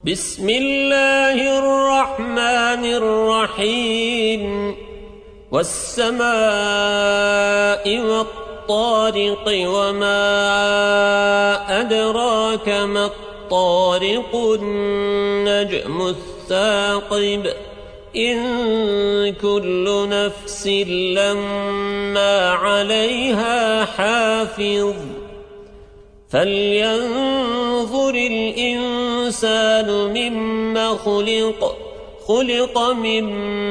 بسم الله الرحمن الرحيم والسماء والطارق وما أدراك ما الطارق النجم الثاقب إن كل نفس لما عليها حافظ فلينظر الإنسان مما خلق من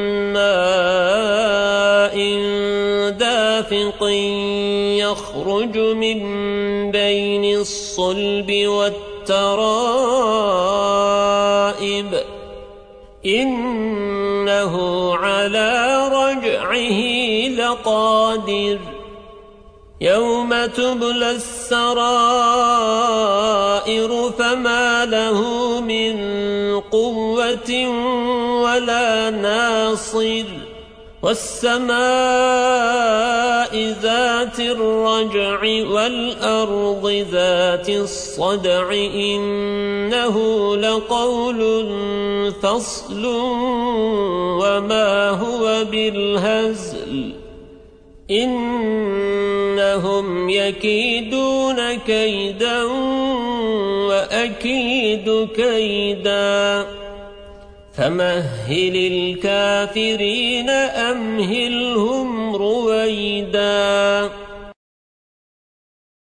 ماء دافق يخرج من بين الصلب والترائب إنه على رجعه لقادر يوم تبلى السرائر فما له من قوة ولا ناصر والسماء ذات الرجع والأرض ذات الصدع إنه لقول فصل وما هو بالهزل إنهم يكيدون كيدا وأكيد كيدا فمهل الكافرين أمهلهم رويدا